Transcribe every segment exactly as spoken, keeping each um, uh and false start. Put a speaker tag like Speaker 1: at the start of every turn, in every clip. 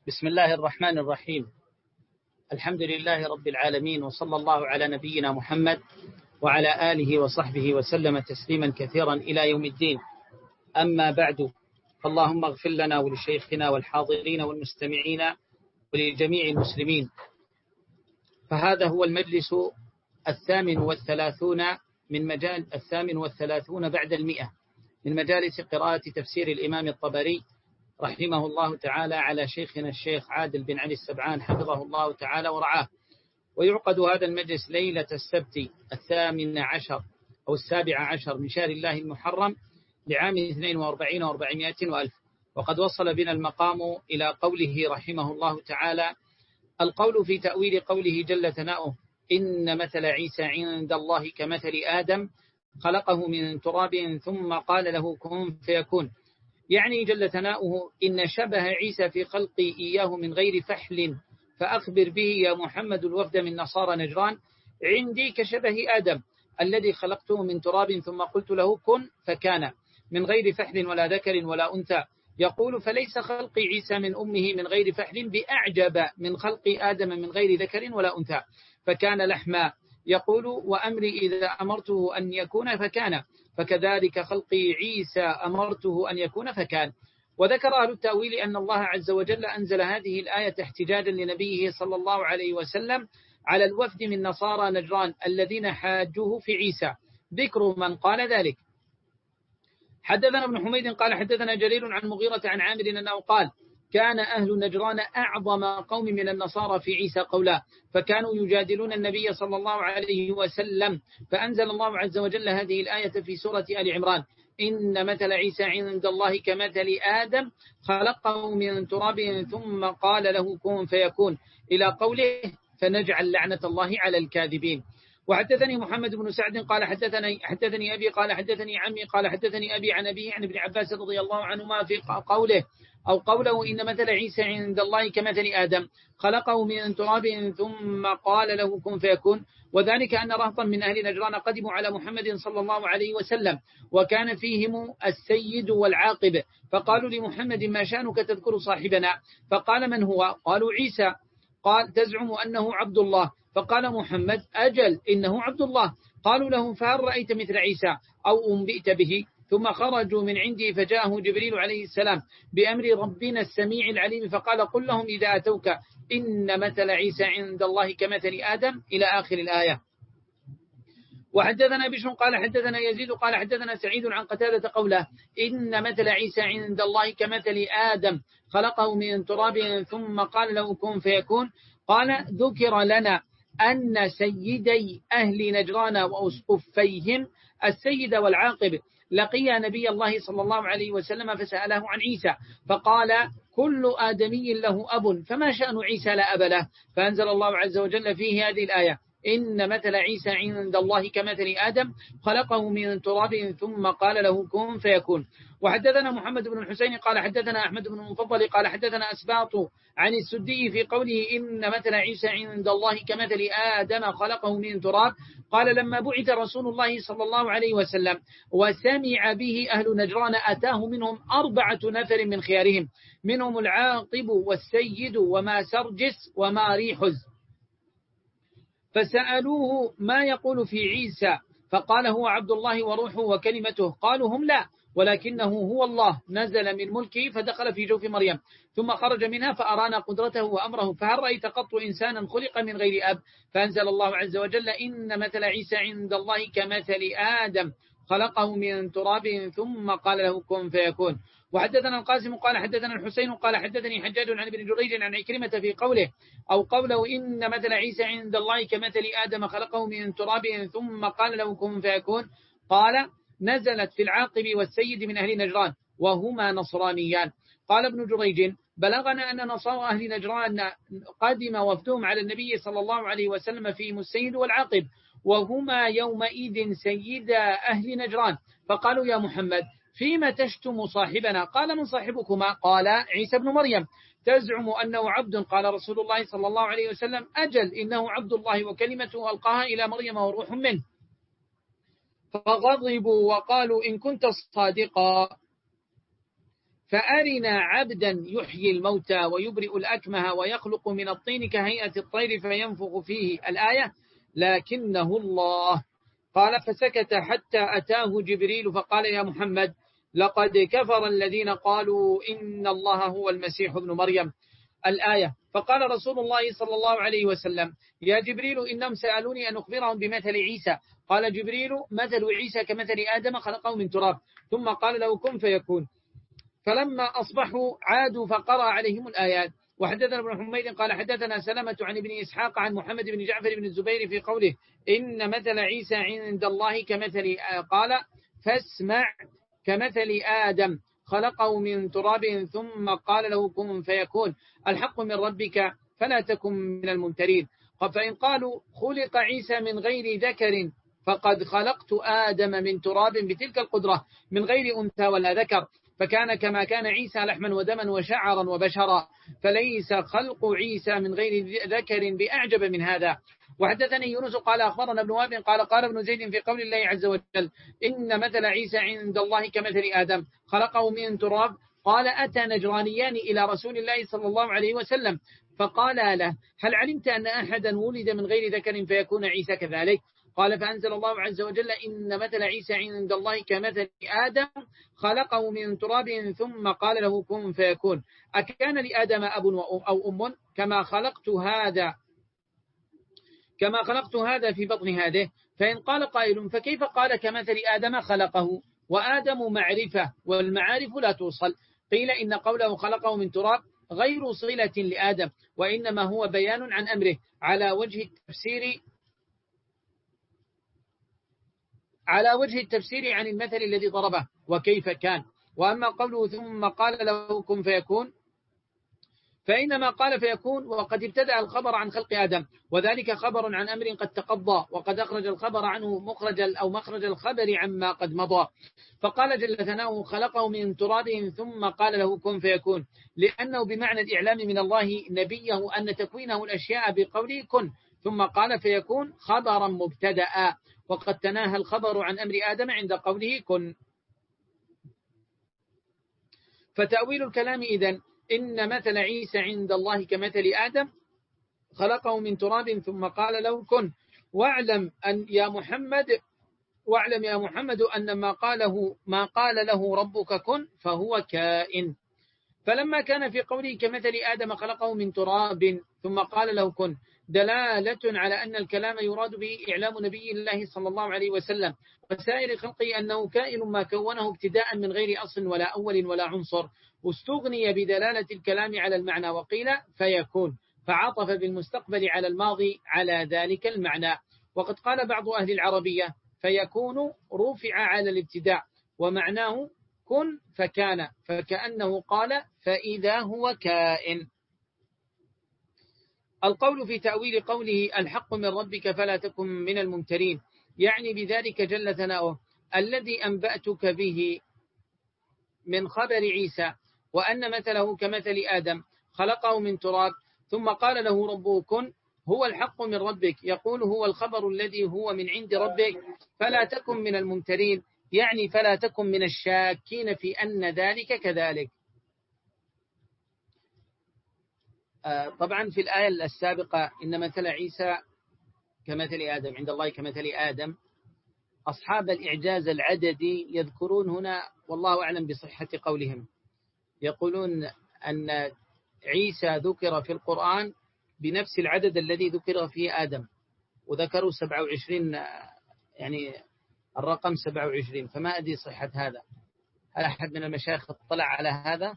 Speaker 1: بسم الله الرحمن الرحيم. الحمد لله رب العالمين، وصلى الله على نبينا محمد وعلى آله وصحبه وسلم تسليما كثيرا إلى يوم الدين. أما بعد، فاللهم اغفر لنا ولشيخنا والحاضرين والمستمعين ولجميع المسلمين. فهذا هو المجلس الثامن والثلاثون من مجال الثامن والثلاثون بعد المئة من مجالس قراءة تفسير الإمام الطبري رحمه الله تعالى على شيخنا الشيخ عادل بن علي السبعان حفظه الله تعالى ورعاه. ويعقد هذا المجلس ليلة السبت الثامن عشر أو السابع عشر من شهر الله المحرم لعام اثنين وأربعين وأربعمائة وألف. وقد وصل بنا المقام إلى قوله رحمه الله تعالى: القول في تأويل قوله جل ثناؤه: إن مثل عيسى عند الله كمثل آدم خلقه من تراب ثم قال له كن فيكون. يعني جل ثناؤه إن شبه عيسى في خلقي إياه من غير فحل، فأخبر به يا محمد الوفد من نصارى نجران عندي كشبه آدم الذي خلقته من تراب ثم قلت له كن فكان، من غير فحل ولا ذكر ولا أنثى. يقول: فليس خلق عيسى من أمه من غير فحل بأعجب من خلق آدم من غير ذكر ولا أنثى فكان لحما. يقول: وأمري إذا أمرته أن يكون فكان، فكذلك خلق عيسى أمرته أن يكون فكان. وذكر أهل التأويل أن الله عز وجل أنزل هذه الآية احتجاجا لنبيه صلى الله عليه وسلم على الوفد من نصارى نجران الذين حاجوه في عيسى. ذكر من قال ذلك: حدثنا ابن حميد قال حدثنا جرير عن مغيرة عن عامر أنه قال: كان أهل نجران أعظم قوم من النصارى في عيسى قولا، فكانوا يجادلون النبي صلى الله عليه وسلم، فأنزل الله عز وجل هذه الآية في سورة آل عمران: إن مثل عيسى عند الله كمثل آدم خلقه من تراب ثم قال له كن فيكون، إلى قوله: فنجعل لعنة الله على الكاذبين. وحدثني محمد بن سعد قال حدثني حدثني أبي قال حدثني عمي قال حدثني أبي عن أبيه عن ابن عباس رضي الله عنهما في قوله أو قوله: إن مثل عيسى عند الله كمثل آدم خلقه من تراب ثم قال له كن فيكون. وذلك أن رهطا من أهل نجران قدموا على محمد صلى الله عليه وسلم، وكان فيهم السيد والعاقب، فقالوا لمحمد: ما شأنك تذكر صاحبنا؟ فقال: من هو؟ قالوا: عيسى. قال: تزعم أنه عبد الله؟ فقال محمد: أجل إنه عبد الله. قالوا له: فهل رأيت مثل عيسى أو أنبئت به؟ ثم خرجوا من عندي فجاءه جبريل عليه السلام بأمر ربنا السميع العليم فقال: قل لهم إذا أتوك إن مثل عيسى عند الله كمثل آدم، إلى آخر الآية. وحدثنا بشر قال حدثنا يزيد قال حدثنا سعيد عن قتادة قوله: إن مثل عيسى عند الله كمثل آدم خلقه من تراب ثم قال له كن فيكون. قال: ذكر لنا أن سيدي أهل نجران وأسقفيهم السيد والعاقب لقي نبي الله صلى الله عليه وسلم فسأله عن عيسى، فقال: كل آدمي له أب، فما شأن عيسى لا أب له؟ فأنزل الله عز وجل فيه هذه الآية: إن مثل عيسى عند الله كمثل آدم خلقه من تراب ثم قال له كن فيكون. وحدثنا محمد بن الحسين قال حدثنا أحمد بن المفضل قال حدثنا أسباط عن السدي في قوله: إن مثل عيسى عند الله كمثل آدم خلقه من تراب. قال: لما بعث رسول الله صلى الله عليه وسلم وسمع به أهل نجران أتاه منهم أربعة نفر من خيارهم، منهم العاقب والسيد وما سرجس وما ريحز، فسألوه ما يقول في عيسى، فقال: هو عبد الله وروحه وكلمته. قالوا هم لا، ولكنه هو الله نزل من ملكه فدخل في جوف مريم ثم خرج منها فأرانا قدرته وأمره، فهل رأيت قط إنسانا خلق من غير أب؟ فأنزل الله عز وجل: إن مثل عيسى عند الله كمثل آدم خلقه من تراب ثم قال له كن فيكون. وحدثنا القاسم قال حدثنا الحسين قال حدثني حجاج عن ابن جريج عن عكرمة في قوله أو قوله: إن مثل عيسى عند الله كمثل آدم خلقه من تراب ثم قال له كن فيكون. قال: نزلت في العاقب والسيد من أهل نجران وهما نصرانيان. قال ابن جريج: بلغنا أن نصارى أهل نجران قدم وفدهم على النبي صلى الله عليه وسلم فيهم السيد والعاقب، وهما يومئذ سيدا أهل نجران، فقالوا: يا محمد فيما تشتم صاحبنا؟ قال: من صاحبكما؟ قال: عيسى بن مريم. تزعم أنه عبد؟ قال رسول الله صلى الله عليه وسلم: أجل إنه عبد الله وكلمته ألقاها إلى مريم وروح منه. فغضبوا وقالوا: إن كنت صادقا فأرنا عبدا يحيي الموتى ويبرئ الأكمه ويخلق من الطين كهيئة الطير فينفخ فيه الآية لكنه الله. قال فسكت حتى أتاه جبريل فقال يا محمد لقد كفر الذين قالوا إن الله هو المسيح ابن مريم الآية. فقال رسول الله صلى الله عليه وسلم يا جبريل إنهم سألوني أن أخبرهم بمثل عيسى. قال جبريل مثل عيسى كمثل آدم خلقه من تراب ثم قال له كن فيكون. فلما أصبحوا عادوا فقرأ عليهم الآيات. وحدثنا ابن حميد قال حدثنا سلمة عن ابن إسحاق عن محمد بن جعفر بن الزبير في قوله إن مثل عيسى عند الله كمثل قال فاسمع كمثل آدم خلقه من تراب ثم قال له كن فيكون الحق من ربك فلا تكن من الممترين. فإن قالوا خلق عيسى من غير ذكر فقد خلقت آدم من تراب بتلك القدرة من غير أنثى ولا ذكر فكان كما كان عيسى لحما ودما وشعرا وبشرا فليس خلق عيسى من غير ذكر بأعجب من هذا. وحدثني يونس قال أخبرنا ابن وهب قال قال ابن زيد في قول الله عز وجل إن مثل عيسى عند الله كمثل آدم خلقه من تراب. قال أتى نجرانيان إلى رسول الله صلى الله عليه وسلم فقال له هل علمت أن أحدا ولد من غير ذكر فيكون عيسى كذلك؟ قال فأنزل الله عز وجل إن مثل عيسى عند الله كمثل آدم خلقه من تراب ثم قال له كن فيكون. أكان لآدم أب أو أم كما خلقت هذا كما خلقت هذا في بطن هذه. فإن قال قائل فكيف قال كمثل آدم خلقه وآدم معرفة والمعارف لا توصل؟ قيل إن قوله خلقه من تراب غير صلة لآدم وإنما هو بيان عن أمره على وجه التفسير على وجه التفسير عن المثل الذي ضربه وكيف كان. وأما قوله ثم قال له كن فيكون فإنما قال فيكون وقد ابتدأ الخبر عن خلق آدم وذلك خبر عن أمر قد تقضى وقد أخرج الخبر عنه مخرج أو مخرج الخبر عما قد مضى. فقال جل ثناؤه خلقه من تراب ثم قال له كن فيكون لأنه بمعنى الإعلام من الله نبيه أن تكوينه الأشياء بقوله كن ثم قال فيكون خبرا مبتدأ وقد تناهى الخبر عن أمر آدم عند قوله كن. فتأويل الكلام إذن إن مثل عيسى عند الله كمثل آدم خلقه من تراب ثم قال له كن. واعلم أن يا محمد واعلم يا محمد أن ما قاله ما قال له ربك كن فهو كائن. فلما كان في قوله كمثل آدم خلقه من تراب ثم قال له كن دلالة على أن الكلام يراد به إعلام نبي الله صلى الله عليه وسلم وسائر خلقه أنه كائن ما كونه ابتداء من غير أصل ولا أول ولا عنصر. واستغني بدلالة الكلام على المعنى وقيل فيكون فعطف بالمستقبل على الماضي على ذلك المعنى. وقد قال بعض أهل العربية فيكون رفع على الابتداء ومعناه كن فكان فكأنه قال فإذا هو كائن. القول في تأويل قوله الحق من ربك فلا تكن من الممترين يعني بذلك جل ثناؤه الذي أنبأتك به من خبر عيسى وأن مثله كمثل آدم خلقه من تراب ثم قال له ربه كن هو الحق من ربك يقول هو الخبر الذي هو من عند ربك فلا تكن من الممترين يعني فلا تكن من الشاكين في أن ذلك كذلك. طبعا في الآية السابقة إن مثل عيسى كمثل آدم عند الله كمثل آدم أصحاب الإعجاز العددي يذكرون هنا والله أعلم بصحة قولهم يقولون أن عيسى ذكر في القرآن بنفس العدد الذي ذكر فيه آدم وذكروا سبعة وعشرين يعني الرقم سبعة وعشرين فما أدري صحة هذا. هل أحد من المشايخ اطلع على هذا؟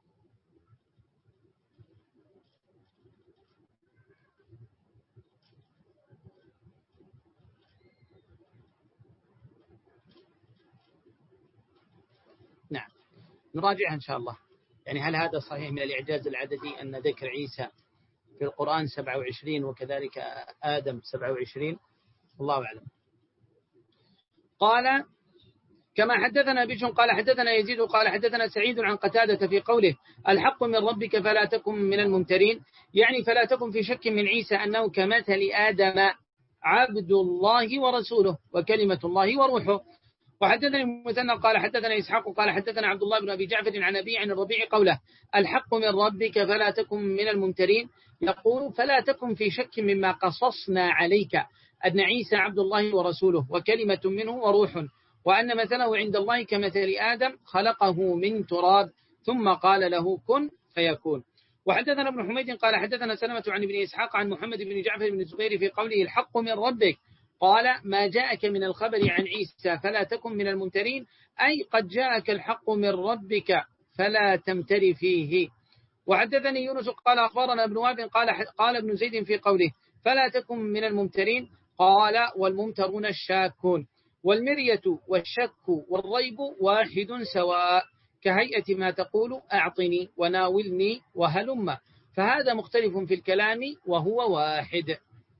Speaker 1: نعم نراجعها إن شاء الله. يعني هل هذا صحيح من الإعجاز العددي أن ذكر عيسى في القرآن سبعة وعشرين وكذلك آدم سبعة وعشرين الله أعلم. قال كما حدثنا بشر قال حدثنا يزيد قال حدثنا سعيد عن قتادة في قوله الحق من ربك فلا تكن من الممترين يعني فلا تكن في شك من عيسى أنه كمثل آدم عبد الله ورسوله وكلمة الله وروحه. وحدثني مثنى قال حدثنا إسحاق قال حدثنا عبد الله بن أبي جعفر عن أبي عن الربيع قوله الحق من ربك فلا تكن من الممترين، يقول فلا تكن في شك مما قصصنا عليك أن عيسى عبد الله ورسوله وكلمة منه وروح، وأن مثله عند الله كمثل آدم خلقه من تراب ثم قال له كن فيكون. وحدثنا ابن حميد قال حدثنا سلمة عن ابن إسحاق عن محمد بن جعفر بن الزبير في قوله الحق من ربك قال ما جاءك من الخبر عن عيسى فلا تكن من الممترين، أي قد جاءك الحق من ربك فلا تمتري فيه. وحدثني يونس قال أخبرنا ابن وهب قال قال ابن زيد في قوله فلا تكن من الممترين قال والممترون الشاكون، والمرية والشك والريب واحد سواء كهيئة ما تقول أعطني وناولني وهلم، فهذا مختلف في الكلام وهو واحد.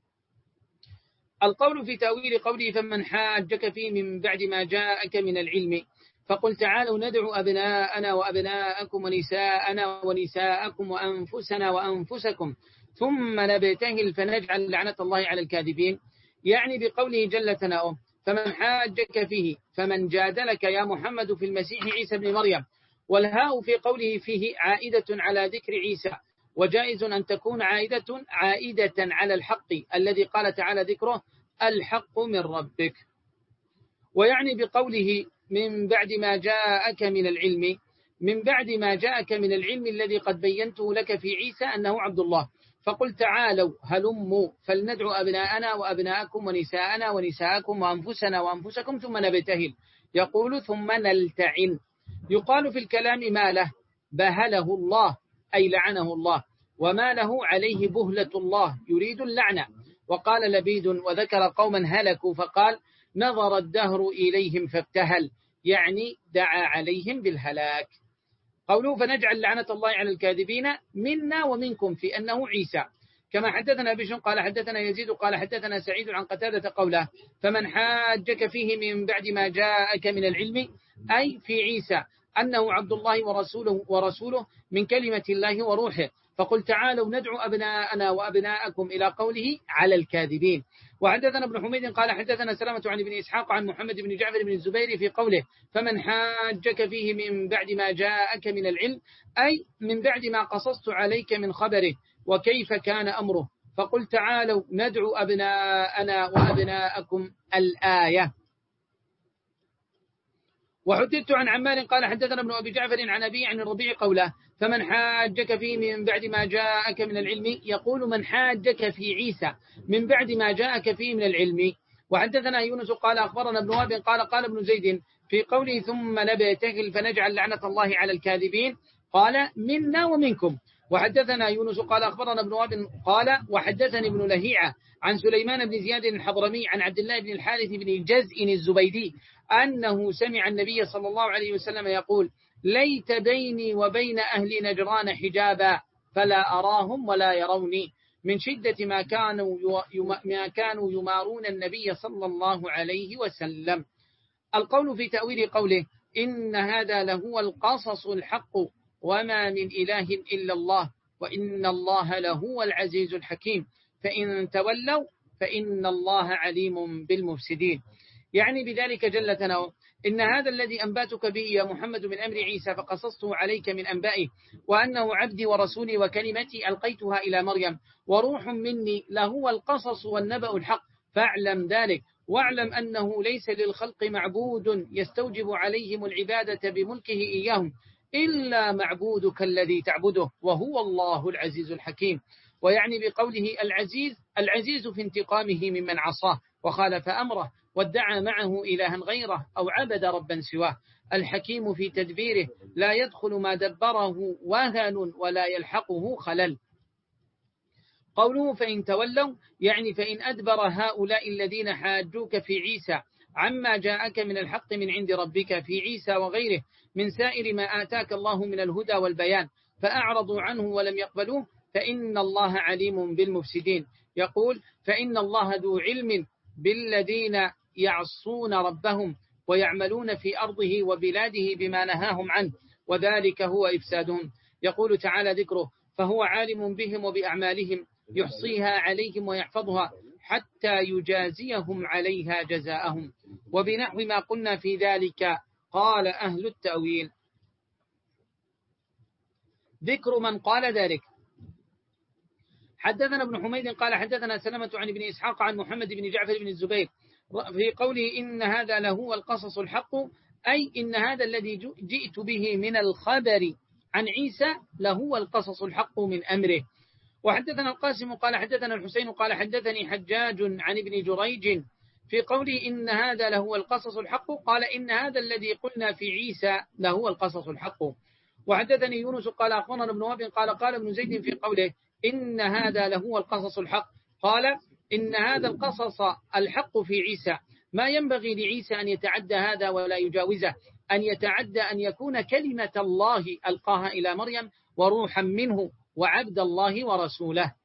Speaker 1: القول في تأويل قوله فمن حاجك فيه من بعد ما جاءك من العلم فقل تعالوا ندعو أبناءنا وأبناءكم ونساءنا ونساءكم وأنفسنا وأنفسكم ثم نبتهل فنجعل لعنة الله على الكاذبين، يعني بقوله جل ثناؤه فمن حاجك فيه فمن جادلك يا محمد في المسيح عيسى بن مريم، والهاء في قوله فيه عائدة على ذكر عيسى، وجائز أن تكون عائدة عائدة على الحق الذي قال تعالى ذكره الحق من ربك. ويعني بقوله من بعد ما جاءك من العلم من بعد ما جاءك من العلم الذي قد بينته لك في عيسى أنه عبد الله، فقل تعالوا هلموا فلندعو أبناءنا وأبناءكم ونساءنا ونساءكم وأنفسنا وأنفسكم ثم نبتهل، يقول ثم نلتعن. يقال في الكلام ما له بهله الله أي لعنه الله، وما له عليه بهلة الله يريد اللعنة. وقال لبيد وذكر قوما هلكوا فقال نظر الدهر إليهم فابتهل، يعني دعا عليهم بالهلاك. قوله فنجعل لعنة الله على الكاذبين منا ومنكم في أنه عيسى، كما حدثنا بشر قال حدثنا يزيد قال حدثنا سعيد عن قتادة قوله فمن حاجك فيه من بعد ما جاءك من العلم أي في عيسى أنه عبد الله ورسوله ورسوله من كلمة الله وروحه، فقل تعالوا ندعو أبناءنا وأبناءكم إلى قوله على الكاذبين. وحدثنا ابن حميد قال حدثنا سلامة عن ابن إسحاق عن محمد بن جعفر بن الزبير في قوله فمن حاجك فيه من بعد ما جاءك من العلم أي من بعد ما قصصت عليك من خبره وكيف كان أمره، فقل تعالوا ندعو أبناءنا وأبناءكم الآية. وحدثت عن عمار قال حدثنا ابن أبي جعفر عن أبي عن الربيع قوله فمن حاجك فيه من بعد ما جاءك من العلم، يقول من حاجك في عيسى من بعد ما جاءك فيه من العلم. وحدثنا يونس قال أخبرنا ابن وهب قال قال ابن زيد في قوله ثم نبتهل فنجعل لعنة الله على الكاذبين قال منا ومنكم. وحدثنا يونس قال أخبرنا ابن وهب قال وحدثني ابن لهيعة عن سليمان بن زياد الحضرمي عن عبد الله بن الحارث بن جزء الزبيدي أنه سمع النبي صلى الله عليه وسلم يقول ليت بيني وبين أهل نجران حجابا فلا أراهم ولا يروني، من شدة ما كانوا ما كانوا يمارون النبي صلى الله عليه وسلم. القول في تأويل قوله إن هذا لهو القصص الحق وما من إله إلا الله وإن الله لهو العزيز الحكيم فإن تولوا فإن الله عليم بالمفسدين، يعني بذلك جل ثناؤه إن هذا الذي أنباتك به يا محمد من أمر عيسى فقصصته عليك من أنبائه، وأنه عبدي ورسولي وكلمتي ألقيتها إلى مريم وروح مني لهو القصص والنبأ الحق، فاعلم ذلك واعلم أنه ليس للخلق معبود يستوجب عليهم العبادة بملكه إياهم إلا معبودك الذي تعبده وهو الله العزيز الحكيم. ويعني بقوله العزيز العزيز في انتقامه ممن عصاه وخالف أمره وادعى معه إلها غيره أو عبد ربا سواه، الحكيم في تدبيره لا يدخل ما دبره وهن ولا يلحقه خلل. قوله فإن تولوا يعني فإن أدبر هؤلاء الذين حاجوك في عيسى عما جاءك من الحق من عند ربك في عيسى وغيره من سائر ما آتاك الله من الهدى والبيان فأعرضوا عنه ولم يقبلوه فإن الله عليم بالمفسدين. يقول فإن الله ذو علم بالذين يعصون ربهم ويعملون في أرضه وبلاده بما نهاهم عنه وذلك هو إفسادهم. يقول تعالى ذكره فهو عالم بهم وبأعمالهم يحصيها عليهم ويحفظها حتى يجازيهم عليها جزاءهم. وبنحو ما قلنا في ذلك. قال أهل التأويل. ذكر من قال ذلك. حدثنا ابن حميد قال حدثنا سلمة عن ابن إسحاق عن محمد بن جعفر بن الزبير في قوله إن هذا لهو القصص الحق، أي إن هذا الذي جئت به من الخبر عن عيسى لهو القصص الحق من أمره. وحدثنا القاسم قال حدثنا الحسين قال حدثني حجاج عن ابن جريج في قوله إن هذا لهو القصص الحق، قال إن هذا الذي قلنا في عيسى لهو القصص الحق. وحدثني يونس قال أخبرنا ابن وهب قال قال ابن زيد في قوله إن هذا لهو القصص الحق، قال إن هذا القصص الحق في عيسى، ما ينبغي لعيسى أن يتعدى هذا ولا يجاوزه، أن يتعدى أن يكون كلمة الله ألقاها إلى مريم وروحا منه وعبد الله ورسوله.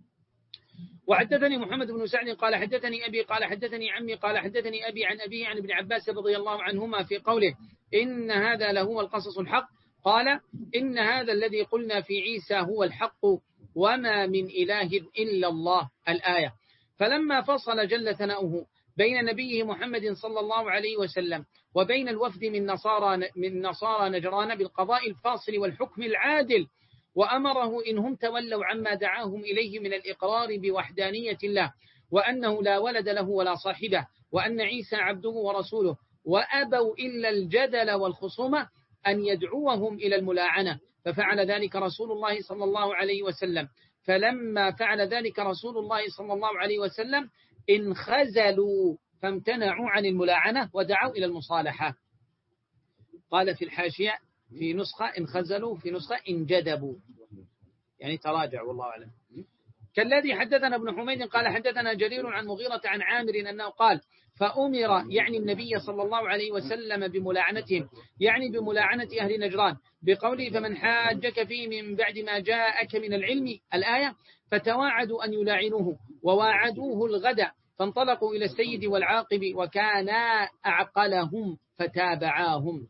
Speaker 1: وحدثني محمد بن سعد قال حدثني أبي قال حدثني عمي قال حدثني أبي عن أبيه عن ابن عباس رضي الله عنهما في قوله إن هذا لهو القصص الحق، قال إن هذا الذي قلنا في عيسى هو الحق وما من إله إلا الله الآية. فلما فصل جل ثناؤه بين نبيه محمد صلى الله عليه وسلم وبين الوفد من نصارى من نصارى نجران بالقضاء الفاصل والحكم العادل، وأمره إن هم تولوا عما دعاهم إليه من الإقرار بوحدانية الله وأنه لا ولد له ولا صاحبه وأن عيسى عبده ورسوله، وأبوا إلا الجدل والخصومة، أن يدعوهم إلى الملاعنة، ففعل ذلك رسول الله صلى الله عليه وسلم. فلما فعل ذلك رسول الله صلى الله عليه وسلم انخزلوا فامتنعوا عن الملاعنة ودعوا إلى المصالحة. قال في الحاشية في نسخة انخزلوا، في نسخة انجدبوا، يعني تراجع والله أعلم. كالذي حدثنا ابن حميد قال حدثنا جرير عن مغيرة عن عامر أنه قال فأمر، يعني النبي صلى الله عليه وسلم، بملاعنتهم، يعني بملاعنة أهل نجران، بقوله فمن حاجك فيه من بعد ما جاءك من العلم الآية، فتواعدوا أن يلاعنوه وواعدوه الغد، فانطلقوا إلى السيد والعاقب وكانا أعقلهم فتابعاهم.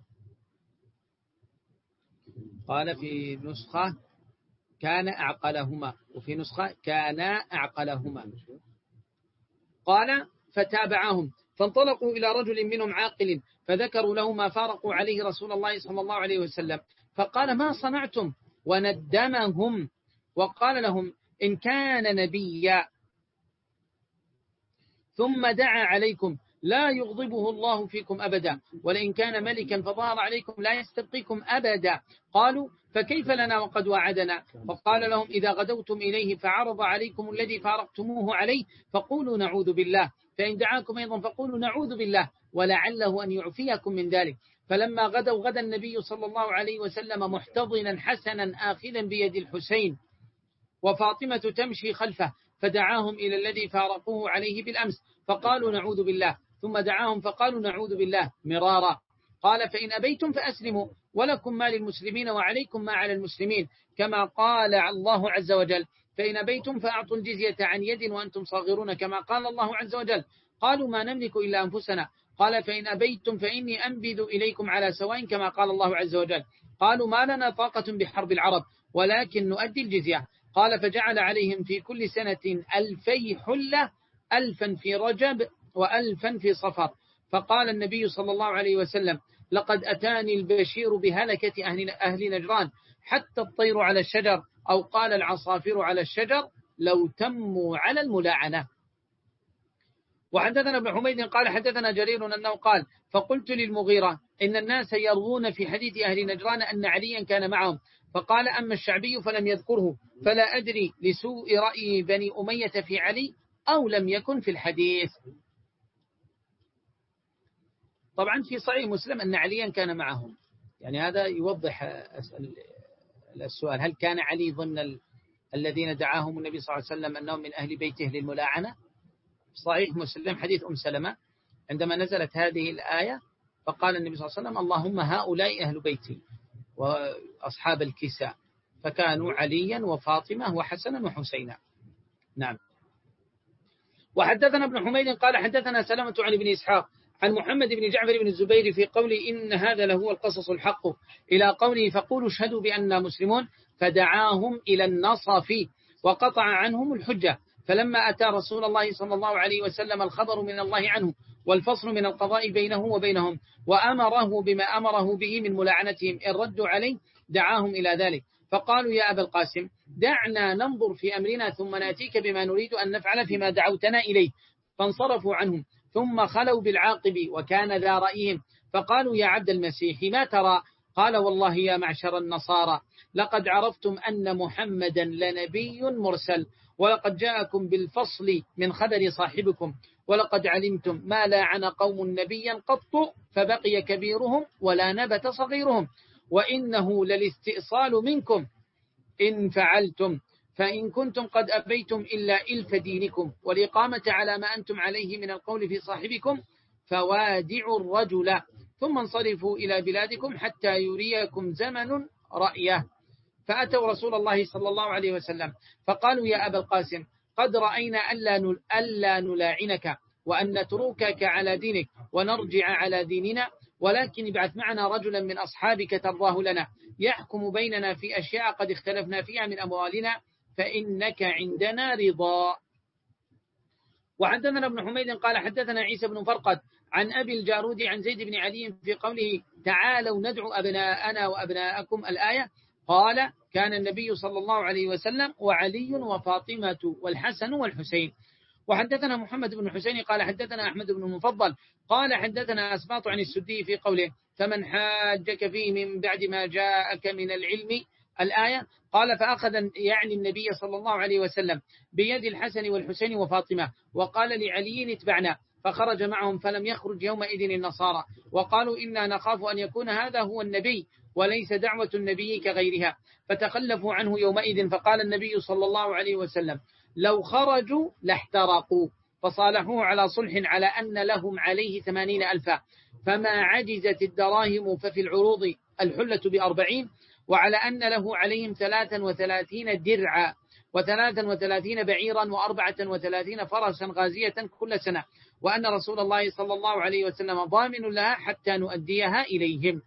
Speaker 1: قال في نسخة كان أعقلهما، وفي نسخة كانا أعقلهما. قال فتابعهم فانطلقوا إلى رجل منهم عاقل فذكروا له ما فارقوا عليه رسول الله صلى الله عليه وسلم، فقال ما صنعتم، وندمهم وقال لهم إن كان نبيا ثم دعا عليكم لا يغضبه الله فيكم أبدا، ولئن كان ملكا فظهر عليكم لا يستبقيكم أبدا. قالوا فكيف لنا وقد وعدنا؟ فقال لهم إذا غدوتم إليه فعرض عليكم الذي فارقتموه عليه فقولوا نعوذ بالله، فإن دعاكم أيضا فقولوا نعوذ بالله ولعله أن يعفيكم من ذلك. فلما غدوا غدا النبي صلى الله عليه وسلم محتضنا حسنا آخذا بيد الحسين وفاطمة تمشي خلفه، فدعاهم إلى الذي فارقوه عليه بالأمس فقالوا نعوذ بالله، ثم دعاهم فقالوا نعوذ بالله مرارا. قال فإن أبيتم فأسلموا ولكم ما للمسلمين وعليكم ما على المسلمين، كما قال الله عز وجل فإن أبيتم فأعطوا الجزية عن يد وأنتم صاغرون، كما قال الله عز وجل قالوا ما نملك إلا أنفسنا. قال فإن أبيتم فإني أنبذ إليكم على سواء، كما قال الله عز وجل قالوا ما لنا طاقة بحرب العرب ولكن نؤدي الجزية. قال فجعل عليهم في كل سنة ألفي حلة، ألفا في رجب وألفا في صفر. فقال النبي صلى الله عليه وسلم لقد أتاني البشير بهلكة أهل, أهل نجران حتى الطير على الشجر، أو قال العصافير على الشجر لو تموا على الملاعنة. وحدثنا ابن حميد قال حدثنا جرير أنه قال فقلت للمغيرة إن الناس يروون في حديث أهل نجران أن عليا كان معهم، فقال أما الشعبي فلم يذكره، فلا أدري لسوء رأي بني أمية في علي أو لم يكن في الحديث. طبعا في صحيح مسلم أن عليا كان معهم، يعني هذا يوضح السؤال هل كان علي ضمن ال... الذين دعاهم النبي صلى الله عليه وسلم أنهم من أهل بيته للملاعنة؟ صحيح مسلم حديث أم سلمة عندما نزلت هذه الآية فقال النبي صلى الله عليه وسلم اللهم هؤلاء أهل بيتي وأصحاب الكساء، فكانوا عليا وفاطمة وحسنا وحسينا. نعم. وحدثنا ابن حميد قال حدثنا سلمة عن ابن إسحاق عن محمد بن جعفر بن الزبير في قوله إن هذا لهو القصص الحق إلى قوله فقولوا اشهدوا بأننا مسلمون، فدعاهم إلى النصف وقطع عنهم الحجة. فلما أتى رسول الله صلى الله عليه وسلم الخبر من الله عنه والفصل من القضاء بينه وبينهم، وأمره بما أمره به من ملاعنتهم. إن ردوا عليه دعاهم إلى ذلك، فقالوا يا أبا القاسم دعنا ننظر في أمرنا ثم نأتيك بما نريد أن نفعل فيما دعوتنا إليه. فانصرفوا عنهم ثم خلوا بالعاقب وكان ذا رأيهم، فقالوا يا عبد المسيح ما ترى؟ قال والله يا معشر النصارى لقد عرفتم أن محمدا لنبي مرسل، ولقد جاءكم بالفصل من خبر صاحبكم، ولقد علمتم ما لاعن قوم نبيا قط فبقي كبيرهم ولا نبت صغيرهم، وإنه للاستئصال منكم إن فعلتم، فإن كنتم قد أبيتم إلا إلف دينكم والإقامة على ما أنتم عليه من القول في صاحبكم فوادعوا الرجل ثم انصرفوا إلى بلادكم حتى يريكم زمن رأيه. فأتوا رسول الله صلى الله عليه وسلم فقالوا يا أبا القاسم قد رأينا ألا نلاعنك وأن نتركك على دينك ونرجع على ديننا، ولكن ابعث معنا رجلا من أصحابك ترضاه لنا يحكم بيننا في أشياء قد اختلفنا فيها من أموالنا فإنك عندنا رضا. وحدثنا ابن حميد قال حدثنا عيسى بن فرقد عن أبي الجارود عن زيد بن علي في قوله تعالوا ندعو أبناءنا وأبناءكم الآية، قال كان النبي صلى الله عليه وسلم وعلي وفاطمة والحسن والحسين. وحدثنا محمد بن حسين قال حدثنا أحمد بن المفضل قال حدثنا أسباط عن السدي في قوله فمن حاجك فيه من بعد ما جاءك من العلم الآية، قال فأخذ يعني النبي صلى الله عليه وسلم بيد الحسن والحسين وفاطمة وقال لعلي اتبعنا، فخرج معهم فلم يخرج يومئذ النصارى وقالوا إنا نخاف أن يكون هذا هو النبي وليس دعوة النبي كغيرها، فتخلفوا عنه يومئذ. فقال النبي صلى الله عليه وسلم لو خرجوا لاحترقوا، فصالحوه على صلح على أن لهم عليه ثمانين ألفا، فما عجزت الدراهم ففي العروض الحلة بأربعين، وعلى أن له عليهم ثلاثا وثلاثين درعا وثلاثا وثلاثين بعيرا وأربعة وثلاثين فرسا غازية كل سنة، وأن رسول الله صلى الله عليه وسلم ضامن لها حتى نؤديها إليهم.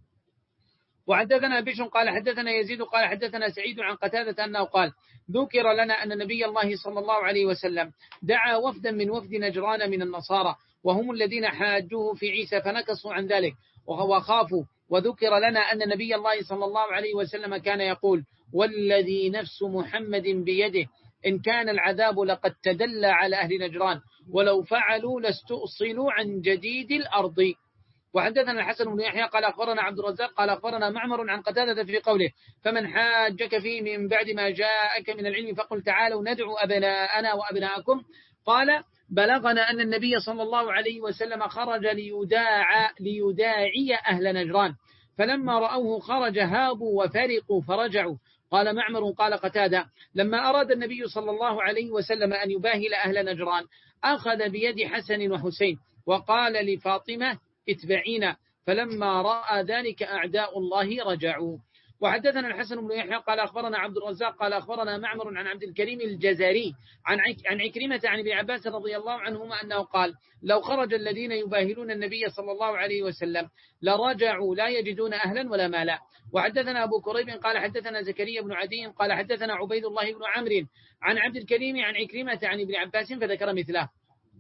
Speaker 1: وحدثنا بشر قال حدثنا يزيد قال حدثنا سعيد عن قتادة أنه قال ذكر لنا أن نبي الله صلى الله عليه وسلم دعا وفدا من وفد نجران من النصارى وهم الذين حاجوه في عيسى فنكصوا عن ذلك وخافوا، وذكر لنا أن نبي الله صلى الله عليه وسلم كان يقول والذي نفس محمد بيده إن كان العذاب لقد تدلى على أهل نجران ولو فعلوا لاستؤصلوا عن جديد الأرض. وحدثنا الحسن بن يحيى قال أخبرنا عبد الرزاق قال أخبرنا معمر عن قتادة في قوله فمن حاجك فيه من بعد ما جاءك من العلم فقل تعالوا ندعو أبناءنا وأبناءكم، قال بلغنا أن النبي صلى الله عليه وسلم خرج ليداعى ليداعي أهل نجران، فلما رأوه خرج هابوا وفرقوا فرجعوا. قال معمر قال قتادة لما أراد النبي صلى الله عليه وسلم أن يباهل أهل نجران أخذ بيد حسن وحسين وقال لفاطمة اتبعينا، فلما رأى ذلك أعداء الله رجعوا. وحدثنا الحسن بن يحيى قال أخبرنا عبد الرزاق قال أخبرنا معمر عن عبد الكريم الجزاري عن عن عكرمة عن ابن عباس رضي الله عنهما أنه قال لو خرج الذين يباهلون النبي صلى الله عليه وسلم لرجعوا لا يجدون أهلا ولا مالا. وحدثنا أبو كريب قال حدثنا زكريا بن عدي قال حدثنا عبيد الله بن عمرو عن عبد الكريم عن عكرمة عن ابن عباس فذكر مثله.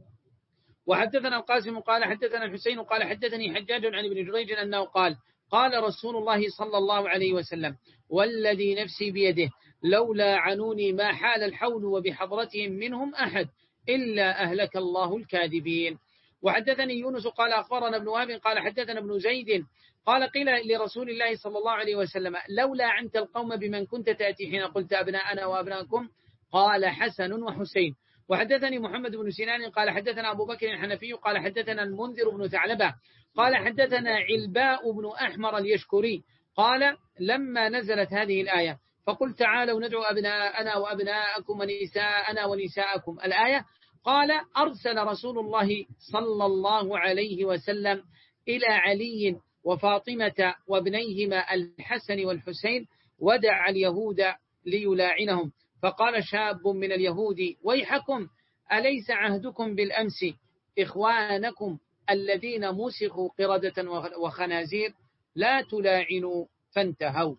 Speaker 1: وحدثنا القاسم قال حدثنا الحسين قال حدثني حجاج عن ابن جريج أنه قال قال رسول الله صلى الله عليه وسلم والذي نفسي بيده لولا عنوني ما حال الحول وبحضرتهم منهم أحد إلا أهلك الله الكاذبين. وحدثني يونس قال أخبرنا ابن وهب قال حدثنا ابن زيد قال قيل لرسول الله صلى الله عليه وسلم لولا عنت القوم بمن كنت تأتي حين قلت أبناءنا وأبناءكم، قال حسن وحسين. وحدثني محمد بن سنان قال حدثنا أبو بكر الحنفي قال حدثنا المنذر بن ثعلبة قال حدثنا علباء بن أحمر اليشكري قال لما نزلت هذه الآية فقل تعالوا ندعو أبناءنا وأبناءكم ونساءنا ونساءكم الآية، قال أرسل رسول الله صلى الله عليه وسلم إلى علي وفاطمة وابنيهما الحسن والحسين ودعا اليهود ليلاعنهم، فقال شاب من اليهود ويحكم أليس عهدكم بالأمس إخوانكم الذين مسخوا قردة وخنازير لا تلاعنوا، فانتهوا.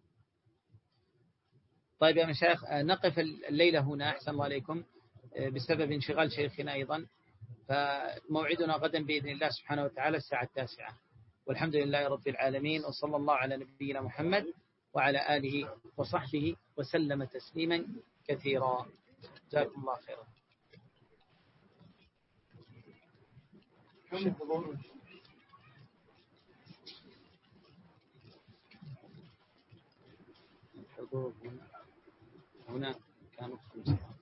Speaker 1: طيب يا مشايخ نقف الليلة هنا أحسن الله عليكم بسبب انشغال شيخنا أيضا، فموعدنا غدا بإذن الله سبحانه وتعالى الساعة التاسعة. والحمد لله رب العالمين، وصلى الله على نبينا محمد وعلى آله وصحبه وسلم تسليما كثيرا. جزاكم الله خيرا. الحضور هنا كانوا خمسة.